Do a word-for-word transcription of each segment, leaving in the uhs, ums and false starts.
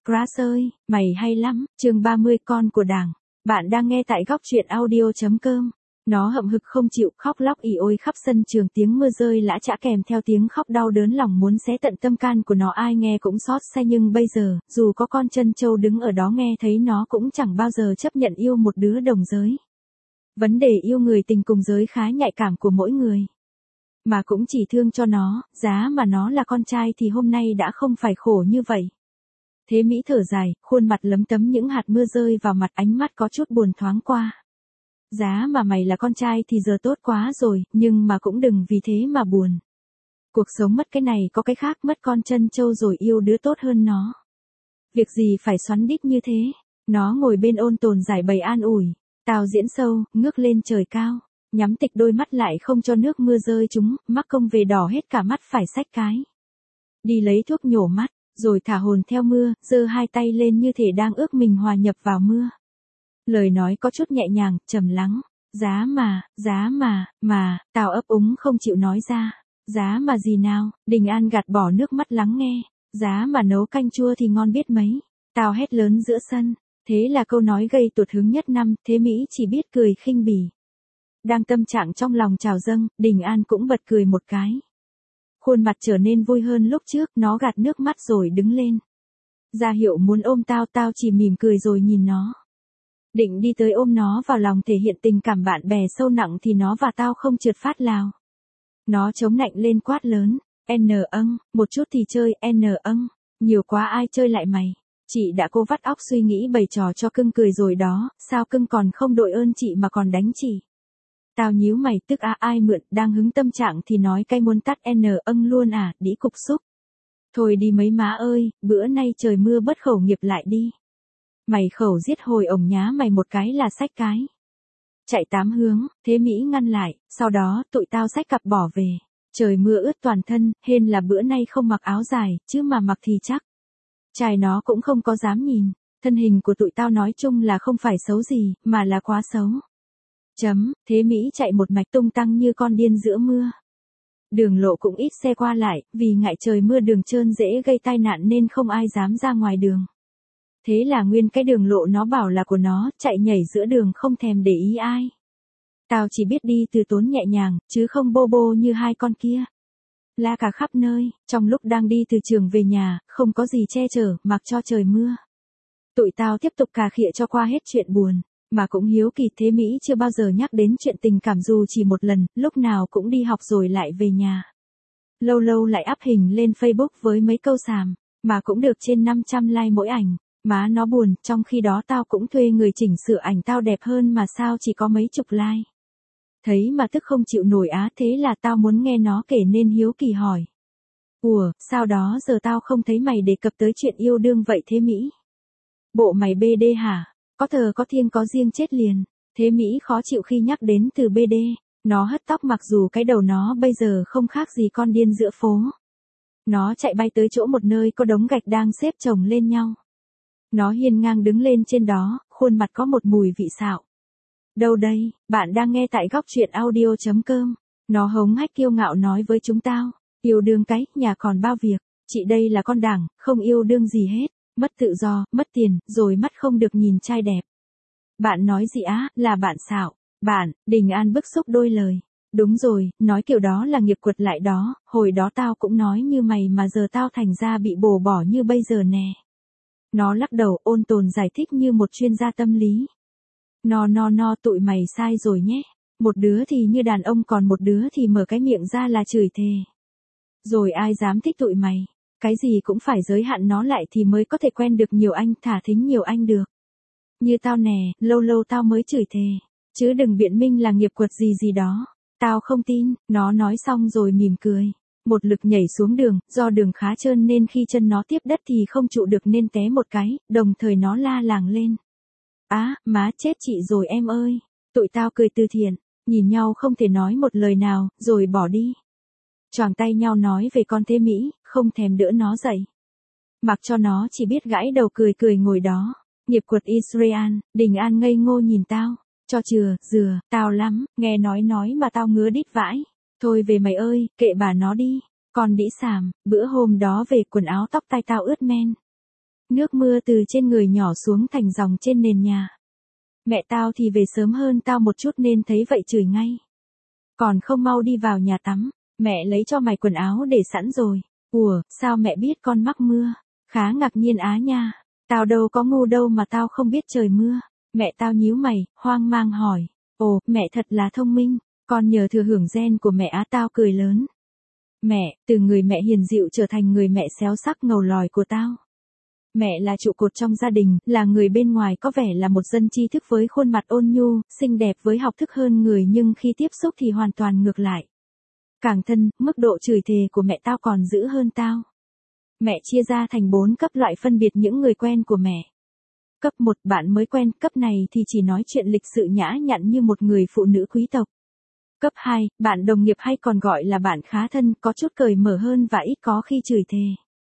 Grass ơi, mày hay lắm, chương ba mươi con của Đảng. Bạn đang nghe tại góc truyện audio chấm com. Nó hậm hực không chịu, khóc lóc ỉ ôi khắp sân trường, tiếng mưa rơi lã chã kèm theo tiếng khóc đau đớn lòng muốn xé tận tâm can của nó, ai nghe cũng xót xa. Nhưng bây giờ, dù có con trân châu đứng ở đó nghe thấy, nó cũng chẳng bao giờ chấp nhận yêu một đứa đồng giới. Vấn đề yêu người tình cùng giới khá nhạy cảm của mỗi người. Mà cũng chỉ thương cho nó, giá mà nó là con trai thì hôm nay đã không phải khổ như vậy. Thế Mỹ thở dài, khuôn mặt lấm tấm những hạt mưa rơi vào mặt, ánh mắt có chút buồn thoáng qua. Giá mà mày là con trai thì giờ tốt quá rồi, nhưng mà cũng đừng vì thế mà buồn. Cuộc sống mất cái này có cái khác, mất con trân châu rồi yêu đứa tốt hơn nó. Việc gì phải xoắn đít như thế. Nó ngồi bên ôn tồn giải bày an ủi. Tao diễn sâu, ngước lên trời cao. Nhắm tịch đôi mắt lại không cho nước mưa rơi chúng, mắc công về đỏ hết cả mắt phải xách cái. Đi lấy thuốc nhổ mắt, rồi thả hồn theo mưa, giơ hai tay lên như thể đang ước mình hòa nhập vào mưa. Lời nói có chút nhẹ nhàng, trầm lắng. Giá mà, giá mà, mà, tao ấp úng không chịu nói ra. Giá mà gì nào, Đình An gạt bỏ nước mắt lắng nghe. Giá mà nấu canh chua thì ngon biết mấy. Tao hét lớn giữa sân. Thế là câu nói gây tụt hứng nhất năm, Thế Mỹ chỉ biết cười khinh bỉ. Đang tâm trạng trong lòng trào dâng, Đình An cũng bật cười một cái. Khuôn mặt trở nên vui hơn lúc trước, nó gạt nước mắt rồi đứng lên. Ra hiệu muốn ôm tao, tao chỉ mỉm cười rồi nhìn nó. Định đi tới ôm nó vào lòng thể hiện tình cảm bạn bè sâu nặng thì nó và tao không trượt phát lào. Nó chống nạnh lên quát lớn, N âng, một chút thì chơi, N âng, nhiều quá ai chơi lại mày. Chị đã cố vắt óc suy nghĩ bày trò cho cưng cười rồi đó, sao cưng còn không đội ơn chị mà còn đánh chị. Tao nhíu mày, tức à, ai mượn, đang hứng tâm trạng thì nói cay muốn tắt N âng luôn à, đĩ cục xúc. Thôi đi mấy má ơi, bữa nay trời mưa bất khẩu nghiệp lại đi. Mày khẩu giết hồi ổng nhá mày một cái là xách cái. Chạy tám hướng, Thế Mỹ ngăn lại, sau đó tụi tao xách cặp bỏ về. Trời mưa ướt toàn thân, hên là bữa nay không mặc áo dài, chứ mà mặc thì chắc. Trai nó cũng không có dám nhìn, thân hình của tụi tao nói chung là không phải xấu gì, mà là quá xấu. Chấm, Thế Mỹ chạy một mạch tung tăng như con điên giữa mưa. Đường lộ cũng ít xe qua lại, vì ngại trời mưa đường trơn dễ gây tai nạn nên không ai dám ra ngoài đường. Thế là nguyên cái đường lộ nó bảo là của nó, chạy nhảy giữa đường không thèm để ý ai. Tao chỉ biết đi từ tốn nhẹ nhàng, chứ không bô bô như hai con kia. La cả khắp nơi, trong lúc đang đi từ trường về nhà, không có gì che chở, mặc cho trời mưa. Tụi tao tiếp tục cà khịa cho qua hết chuyện buồn, mà cũng hiếu kỳ Thế Mỹ chưa bao giờ nhắc đến chuyện tình cảm dù chỉ một lần, lúc nào cũng đi học rồi lại về nhà. Lâu lâu lại up hình lên Facebook với mấy câu xàm, mà cũng được trên năm trăm like mỗi ảnh. Má nó buồn, trong khi đó tao cũng thuê người chỉnh sửa ảnh tao đẹp hơn mà sao chỉ có mấy chục like. Thấy mà tức không chịu nổi á, thế là tao muốn nghe nó kể nên hiếu kỳ hỏi. Ủa, sao đó giờ tao không thấy mày đề cập tới chuyện yêu đương vậy Thế Mỹ? Bộ mày bê đê hả? Có thờ có thiêng có riêng chết liền. Thế Mỹ khó chịu khi nhắc đến từ bê đê. Nó hất tóc mặc dù cái đầu nó bây giờ không khác gì con điên giữa phố. Nó chạy bay tới chỗ một nơi có đống gạch đang xếp chồng lên nhau. Nó hiên ngang đứng lên trên đó, khuôn mặt có một mùi vị xạo. Đâu đây, bạn đang nghe tại góc truyện audio chấm com. Nó hống hách kiêu ngạo nói với chúng tao, yêu đương cái, nhà còn bao việc, chị đây là con Đảng, không yêu đương gì hết, mất tự do, mất tiền, rồi mắt không được nhìn trai đẹp. Bạn nói gì á, là bạn xạo, bạn, Đình An bức xúc đôi lời. Đúng rồi, nói kiểu đó là nghiệp quật lại đó, hồi đó tao cũng nói như mày mà giờ tao thành ra bị bồ bỏ như bây giờ nè. Nó lắc đầu ôn tồn giải thích như một chuyên gia tâm lý. No no no tụi mày sai rồi nhé. Một đứa thì như đàn ông còn một đứa thì mở cái miệng ra là chửi thề. Rồi ai dám thích tụi mày. Cái gì cũng phải giới hạn nó lại thì mới có thể quen được nhiều anh, thả thính nhiều anh được. Như tao nè, lâu lâu tao mới chửi thề. Chứ đừng biện minh là nghiệp quật gì gì đó. Tao không tin, nó nói xong rồi mỉm cười. Một lực nhảy xuống đường, do đường khá trơn nên khi chân nó tiếp đất thì không trụ được nên té một cái, đồng thời nó la làng lên. Á, má chết chị rồi em ơi. Tụi tao cười từ thiện, nhìn nhau không thể nói một lời nào, rồi bỏ đi. Choàng tay nhau nói về con Thế Mỹ, không thèm đỡ nó dậy. Mặc cho nó chỉ biết gãi đầu cười cười ngồi đó. Nghiệp quật Israel, Đình An ngây ngô nhìn tao. Cho chừa, dừa, tao lắm, nghe nói nói mà tao ngứa đít vãi. Thôi về mày ơi, kệ bà nó đi. Con đĩ xàm, bữa hôm đó về quần áo tóc tai tao ướt men. Nước mưa từ trên người nhỏ xuống thành dòng trên nền nhà. Mẹ tao thì về sớm hơn tao một chút nên thấy vậy chửi ngay. Còn không mau đi vào nhà tắm, mẹ lấy cho mày quần áo để sẵn rồi. Ủa, sao mẹ biết con mắc mưa? Khá ngạc nhiên á nha. Tao đâu có ngu đâu mà tao không biết trời mưa. Mẹ tao nhíu mày, hoang mang hỏi. Ồ, mẹ thật là thông minh, con nhờ thừa hưởng gen của mẹ á. Tao cười lớn. Mẹ, từ người mẹ hiền dịu trở thành người mẹ xéo sắc ngầu lòi của tao. Mẹ là trụ cột trong gia đình, là người bên ngoài có vẻ là một dân tri thức với khuôn mặt ôn nhu, xinh đẹp với học thức hơn người nhưng khi tiếp xúc thì hoàn toàn ngược lại. Càng thân, mức độ chửi thề của mẹ tao còn dữ hơn tao. Mẹ chia ra thành bốn cấp loại phân biệt những người quen của mẹ. Cấp một, bạn mới quen, cấp này thì chỉ nói chuyện lịch sự nhã nhặn như một người phụ nữ quý tộc. Cấp hai, bạn đồng nghiệp hay còn gọi là bạn khá thân, có chút cởi mở hơn và ít có khi chửi thề.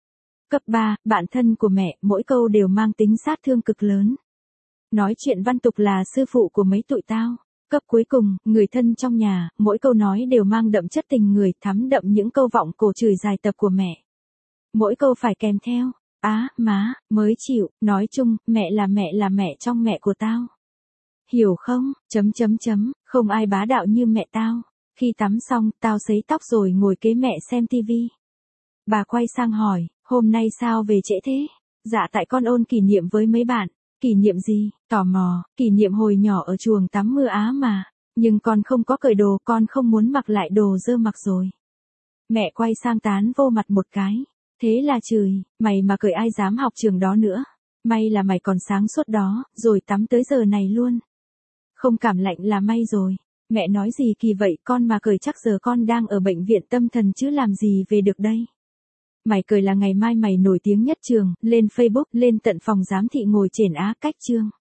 Cấp ba, bạn thân của mẹ, mỗi câu đều mang tính sát thương cực lớn. Nói chuyện văn tục là sư phụ của mấy tụi tao. Cấp cuối cùng, người thân trong nhà, mỗi câu nói đều mang đậm chất tình người, thấm đậm những câu vọng cổ chửi dài tập của mẹ. Mỗi câu phải kèm theo, á, má, mới chịu, nói chung, mẹ là mẹ là mẹ trong mẹ của tao. Hiểu không, chấm chấm chấm, không ai bá đạo như mẹ tao. Khi tắm xong, tao sấy tóc rồi ngồi kế mẹ xem tivi. Bà quay sang hỏi, hôm nay sao về trễ thế? Dạ tại con ôn kỷ niệm với mấy bạn. Kỷ niệm gì? Tò mò, kỷ niệm hồi nhỏ ở chuồng tắm mưa á mà. Nhưng con không có cởi đồ, con không muốn mặc lại đồ dơ mặc rồi. Mẹ quay sang tán vô mặt một cái. Thế là chửi, mày mà cởi ai dám học trường đó nữa. May là mày còn sáng suốt đó, rồi tắm tới giờ này luôn. Không cảm lạnh là may rồi. Mẹ nói gì kỳ vậy, con mà cởi chắc giờ con đang ở bệnh viện tâm thần chứ làm gì về được đây. Mày cười là ngày mai mày nổi tiếng nhất trường, lên Facebook, lên tận phòng giám thị ngồi chển á cách chương.